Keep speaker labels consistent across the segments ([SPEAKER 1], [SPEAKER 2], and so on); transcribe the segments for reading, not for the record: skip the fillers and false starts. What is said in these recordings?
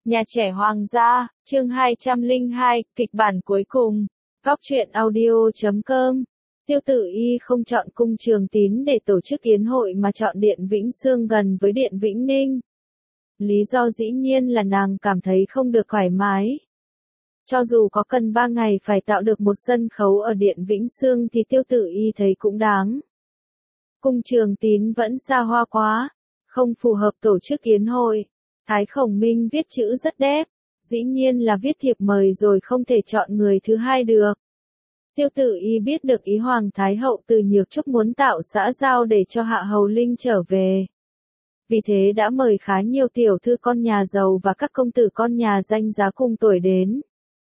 [SPEAKER 1] Nhà trẻ Hoàng gia, chương 202, kịch bản cuối cùng. Góc truyện audio.com. Tiêu Tử Y không chọn cung Trường Tín để tổ chức yến hội mà chọn Điện Vĩnh Sương gần với Điện Vĩnh Ninh. Lý do dĩ nhiên là nàng cảm thấy không được thoải mái. Cho dù có cần 3 ngày phải tạo được một sân khấu ở Điện Vĩnh Sương thì Tiêu Tử Y thấy cũng đáng. Cung Trường Tín vẫn xa hoa quá, không phù hợp tổ chức yến hội. Thái Khổng Minh viết chữ rất đẹp, dĩ nhiên là viết thiệp mời rồi không thể chọn người thứ hai được. Tiêu Tử Y biết được ý Hoàng Thái Hậu Từ Nhược Trúc muốn tạo xã giao để cho Hạ Hầu Linh trở về. Vì thế đã mời khá nhiều tiểu thư con nhà giàu và các công tử con nhà danh giá cùng tuổi đến.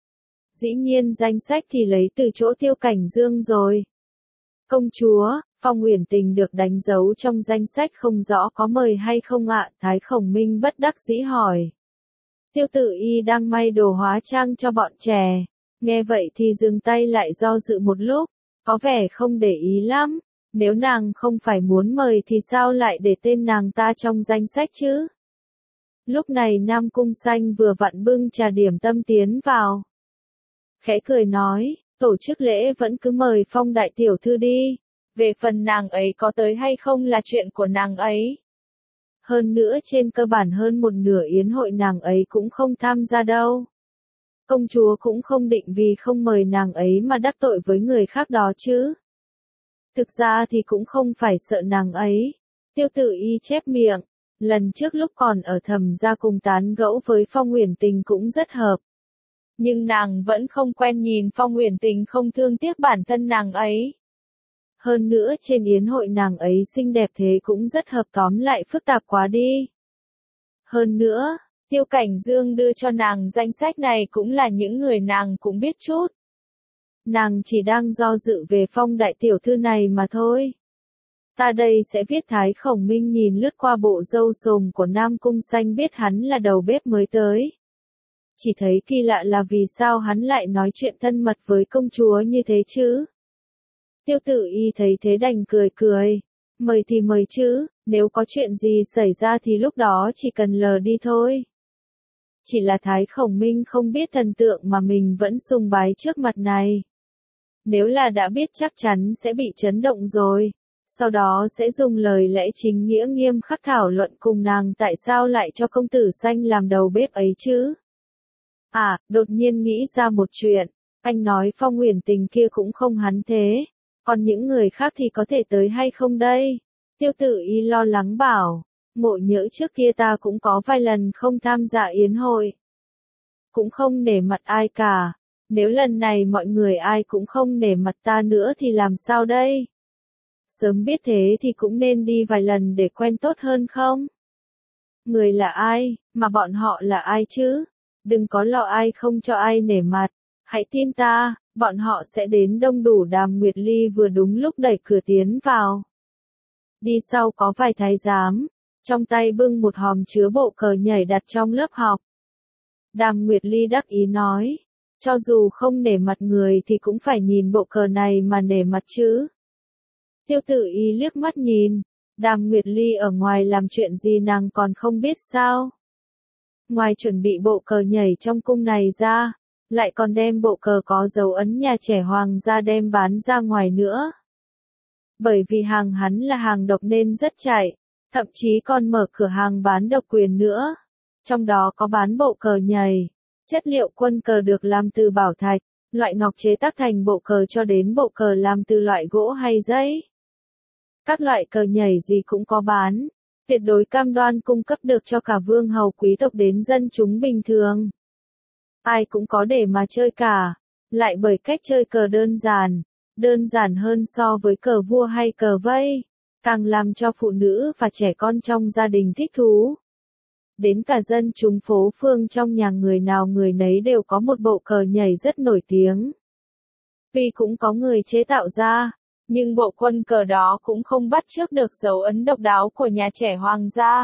[SPEAKER 1] Dĩ nhiên danh sách thì lấy từ chỗ Tiêu Cảnh Dương rồi. Công chúa, Phong Uyển Tình được đánh dấu trong danh sách không rõ có mời hay không ạ, Thái Khổng Minh bất đắc dĩ hỏi. Tiêu Tử Y đang may đồ hóa trang cho bọn trẻ, nghe vậy thì dừng tay lại do dự một lúc, có vẻ không để ý lắm, nếu nàng không phải muốn mời thì sao lại để tên nàng ta trong danh sách chứ? Lúc này Nam Cung Xanh vừa vặn bưng trà điểm tâm tiến vào. Khẽ cười nói, tổ chức lễ vẫn cứ mời Phong đại tiểu thư đi. Về phần nàng ấy có tới hay không là chuyện của nàng ấy. Hơn nữa trên cơ bản hơn một nửa yến hội nàng ấy cũng không tham gia đâu. Công chúa cũng không định vì không mời nàng ấy mà đắc tội với người khác đó chứ. Thực ra thì cũng không phải sợ nàng ấy. Tiêu Tử Y chép miệng, lần trước lúc còn ở Thẩm gia cùng tán gẫu với Phong Uyển Tình cũng rất hợp. Nhưng nàng vẫn không quen nhìn Phong Uyển Tình không thương tiếc bản thân nàng ấy. Hơn nữa trên yến hội nàng ấy xinh đẹp thế cũng rất hợp, tóm lại phức tạp quá đi. Hơn nữa, Tiêu Cảnh Dương đưa cho nàng danh sách này cũng là những người nàng cũng biết chút. Nàng chỉ đang do dự về Phong đại tiểu thư này mà thôi. Ta đây sẽ viết. Thái Khổng Minh nhìn lướt qua bộ râu sồm của Nam Cung Xanh biết hắn là đầu bếp mới tới. Chỉ thấy kỳ lạ là vì sao hắn lại nói chuyện thân mật với công chúa như thế chứ? Tiêu Tử Y thấy thế đành cười cười. Mời thì mời chứ, nếu có chuyện gì xảy ra thì lúc đó chỉ cần lờ đi thôi. Chỉ là Thái Khổng Minh không biết thần tượng mà mình vẫn sùng bái trước mặt này. Nếu là đã biết chắc chắn sẽ bị chấn động rồi. Sau đó sẽ dùng lời lẽ chính nghĩa nghiêm khắc thảo luận cùng nàng tại sao lại cho công tử Xanh làm đầu bếp ấy chứ. À, đột nhiên nghĩ ra một chuyện. Anh nói Phong Uyển Tình kia cũng không hắn thế. Còn những người khác thì có thể tới hay không đây? Tiêu Tử Y lo lắng bảo, ngộ nhỡ trước kia ta cũng có vài lần không tham gia yến hội. Cũng không nể mặt ai cả. Nếu lần này mọi người ai cũng không nể mặt ta nữa thì làm sao đây? Sớm biết thế thì cũng nên đi vài lần để quen tốt hơn không? Người là ai, mà bọn họ là ai chứ? Đừng có lo ai không cho ai nể mặt. Hãy tin ta, bọn họ sẽ đến đông đủ. Đàm Nguyệt Ly vừa đúng lúc đẩy cửa tiến vào. Đi sau có vài thái giám, trong tay bưng một hòm chứa bộ cờ nhảy đặt trong lớp học. Đàm Nguyệt Ly đắc ý nói, cho dù không nể mặt người thì cũng phải nhìn bộ cờ này mà nể mặt chứ. Tiêu Tử Y liếc mắt nhìn, Đàm Nguyệt Ly ở ngoài làm chuyện gì nàng còn không biết sao? Ngoài chuẩn bị bộ cờ nhảy trong cung này ra, lại còn đem bộ cờ có dấu ấn nhà trẻ Hoàng gia đem bán ra ngoài nữa. Bởi vì hàng hắn là hàng độc nên rất chạy, thậm chí còn mở cửa hàng bán độc quyền nữa. Trong đó có bán bộ cờ nhảy, chất liệu quân cờ được làm từ bảo thạch, loại ngọc chế tác thành bộ cờ cho đến bộ cờ làm từ loại gỗ hay giấy. Các loại cờ nhảy gì cũng có bán, tuyệt đối cam đoan cung cấp được cho cả vương hầu quý tộc đến dân chúng bình thường. Ai cũng có để mà chơi cả, lại bởi cách chơi cờ đơn giản hơn so với cờ vua hay cờ vây, càng làm cho phụ nữ và trẻ con trong gia đình thích thú. Đến cả dân chúng phố phường trong nhà người nào người nấy đều có một bộ cờ nhảy rất nổi tiếng. Tuy cũng có người chế tạo ra, nhưng bộ quân cờ đó cũng không bắt chước được dấu ấn độc đáo của nhà trẻ Hoàng gia.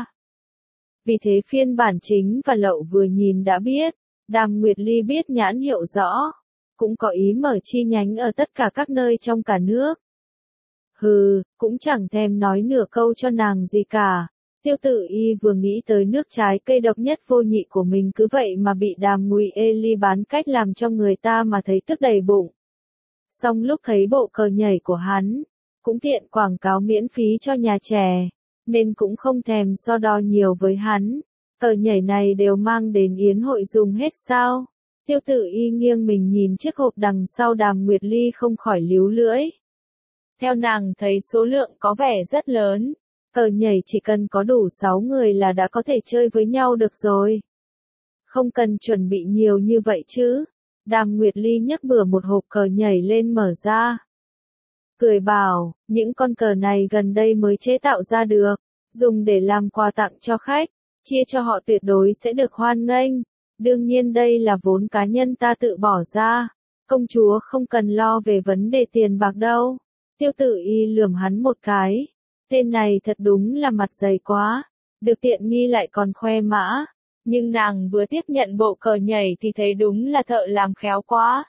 [SPEAKER 1] Vì thế phiên bản chính và lậu vừa nhìn đã biết, Đàm Nguyệt Ly biết nhãn hiệu rõ, cũng có ý mở chi nhánh ở tất cả các nơi trong cả nước. Hừ, cũng chẳng thèm nói nửa câu cho nàng gì cả. Tiêu Tử Y vừa nghĩ tới nước trái cây độc nhất vô nhị của mình cứ vậy mà bị Đàm Ngụy Ely bán cách làm cho người ta mà thấy tức đầy bụng. Xong lúc thấy bộ cờ nhảy của hắn, cũng tiện quảng cáo miễn phí cho nhà trẻ, nên cũng không thèm so đo nhiều với hắn. Cờ nhảy này đều mang đến yến hội dùng hết sao? Tiêu Tử Y nghiêng mình nhìn chiếc hộp đằng sau Đàm Nguyệt Ly không khỏi líu lưỡi. Theo nàng thấy số lượng có vẻ rất lớn, cờ nhảy chỉ cần có đủ 6 người là đã có thể chơi với nhau được rồi. Không cần chuẩn bị nhiều như vậy chứ. Đàm Nguyệt Ly nhấc bừa một hộp cờ nhảy lên mở ra. Cười bảo, những con cờ này gần đây mới chế tạo ra được, dùng để làm quà tặng cho khách, chia cho họ tuyệt đối sẽ được hoan nghênh. Đương nhiên đây là vốn cá nhân ta tự bỏ ra, công chúa không cần lo về vấn đề tiền bạc đâu. Tiêu Tử Y lườm hắn một cái, tên này thật đúng là mặt dày quá, được tiện nghi lại còn khoe mã. Nhưng nàng vừa tiếp nhận bộ cờ nhảy thì thấy đúng là thợ làm khéo quá.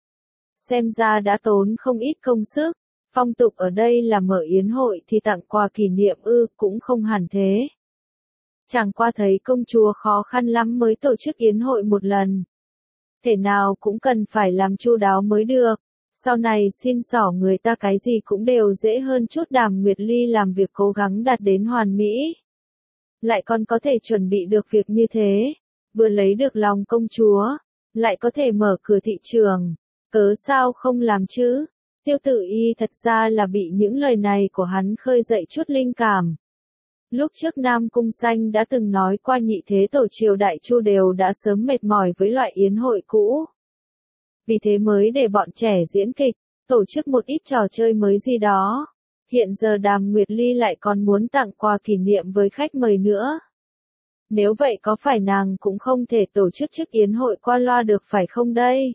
[SPEAKER 1] Xem ra đã tốn không ít công sức, phong tục ở đây là mở yến hội thì tặng quà kỷ niệm cũng không hẳn thế. Chẳng qua thấy công chúa khó khăn lắm mới tổ chức yến hội một lần. Thể nào cũng cần phải làm chu đáo mới được, sau này xin xỏ người ta cái gì cũng đều dễ hơn chút. Đàm Nguyệt Ly làm việc cố gắng đạt đến hoàn mỹ. Lại còn có thể chuẩn bị được việc như thế, vừa lấy được lòng công chúa, lại có thể mở cửa thị trường, cớ sao không làm chứ? Tiêu Tử Y thật ra là bị những lời này của hắn khơi dậy chút linh cảm. Lúc trước Nam Cung Xanh đã từng nói qua nhị thế tổ triều Đại Chu đều đã sớm mệt mỏi với loại yến hội cũ. Vì thế mới để bọn trẻ diễn kịch, tổ chức một ít trò chơi mới gì đó. Hiện giờ Đàm Nguyệt Ly lại còn muốn tặng quà kỷ niệm với khách mời nữa. Nếu vậy có phải nàng cũng không thể tổ chức trước yến hội qua loa được phải không đây?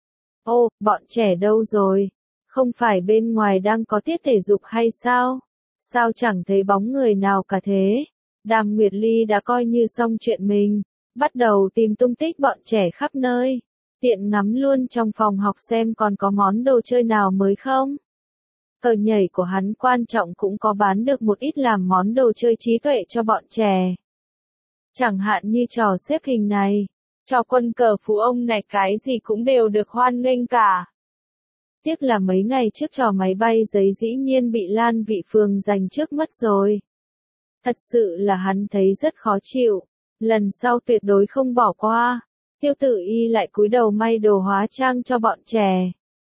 [SPEAKER 1] Ô, bọn trẻ đâu rồi? Không phải bên ngoài đang có tiết thể dục hay sao? Sao chẳng thấy bóng người nào cả thế? Đàm Nguyệt Ly đã coi như xong chuyện mình, bắt đầu tìm tung tích bọn trẻ khắp nơi. Tiện ngắm luôn trong phòng học xem còn có món đồ chơi nào mới không? Cờ nhảy của hắn quan trọng cũng có bán được một ít làm món đồ chơi trí tuệ cho bọn trẻ. Chẳng hạn như trò xếp hình này, trò quân cờ phú ông này cái gì cũng đều được hoan nghênh cả. Tiếc là mấy ngày trước trò máy bay giấy dĩ nhiên bị Lan Vị Phường giành trước mất rồi. Thật sự là hắn thấy rất khó chịu, lần sau tuyệt đối không bỏ qua. Tiêu Tử Y lại cúi đầu may đồ hóa trang cho bọn trẻ.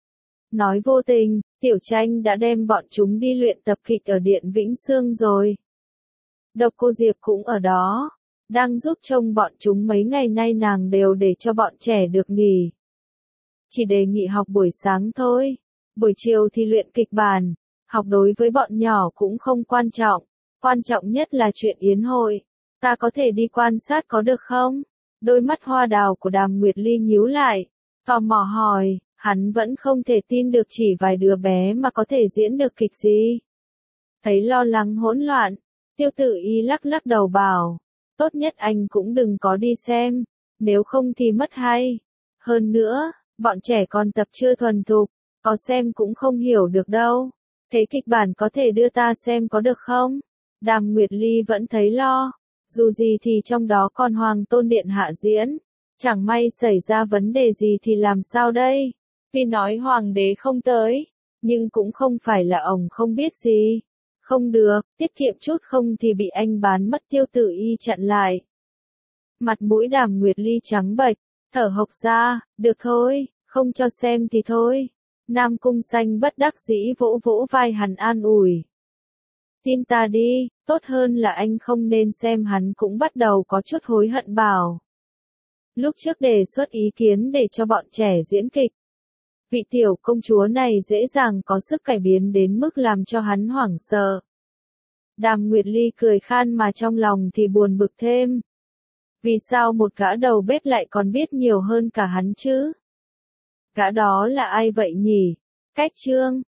[SPEAKER 1] Nói vô tình, Tiểu Tranh đã đem bọn chúng đi luyện tập kịch ở Điện Vĩnh Sương rồi. Độc Cô Diệp cũng ở đó, đang giúp trông bọn chúng mấy ngày nay nàng đều để cho bọn trẻ được nghỉ. Chỉ đề nghị học buổi sáng thôi, buổi chiều thì luyện kịch bản, học đối với bọn nhỏ cũng không quan trọng nhất là chuyện yến hội. Ta có thể đi quan sát có được không? Đôi mắt hoa đào của Đàm Nguyệt Ly nhíu lại, tò mò hỏi, hắn vẫn không thể tin được chỉ vài đứa bé mà có thể diễn được kịch gì. Thấy lo lắng hỗn loạn, Tiêu Tử Y lắc lắc đầu bảo, tốt nhất anh cũng đừng có đi xem, nếu không thì mất hay. Hơn nữa, bọn trẻ còn tập chưa thuần thục, có xem cũng không hiểu được đâu. Thế kịch bản có thể đưa ta xem có được không? Đàm Nguyệt Ly vẫn thấy lo. Dù gì thì trong đó còn Hoàng Tôn Điện Hạ diễn, chẳng may xảy ra vấn đề gì thì làm sao đây? Tuy nói Hoàng đế không tới, nhưng cũng không phải là ông không biết gì. Không được, tiết kiệm chút không thì bị anh bán mất. Tiêu Tử Y chặn lại. Mặt mũi Đàm Nguyệt Ly trắng bệch, thở hộc ra, được thôi, không cho xem thì thôi. Nam Cung Xanh bất đắc dĩ vỗ vỗ vai hắn an ủi. Tin ta đi, tốt hơn là anh không nên xem. Hắn cũng bắt đầu có chút hối hận bảo. Lúc trước đề xuất ý kiến để cho bọn trẻ diễn kịch. Vị tiểu công chúa này dễ dàng có sức cải biến đến mức làm cho hắn hoảng sợ. Đàm Nguyệt Ly cười khan mà trong lòng thì buồn bực thêm. Vì sao một gã đầu bếp lại còn biết nhiều hơn cả hắn chứ? Gã đó là ai vậy nhỉ? Cách Trương,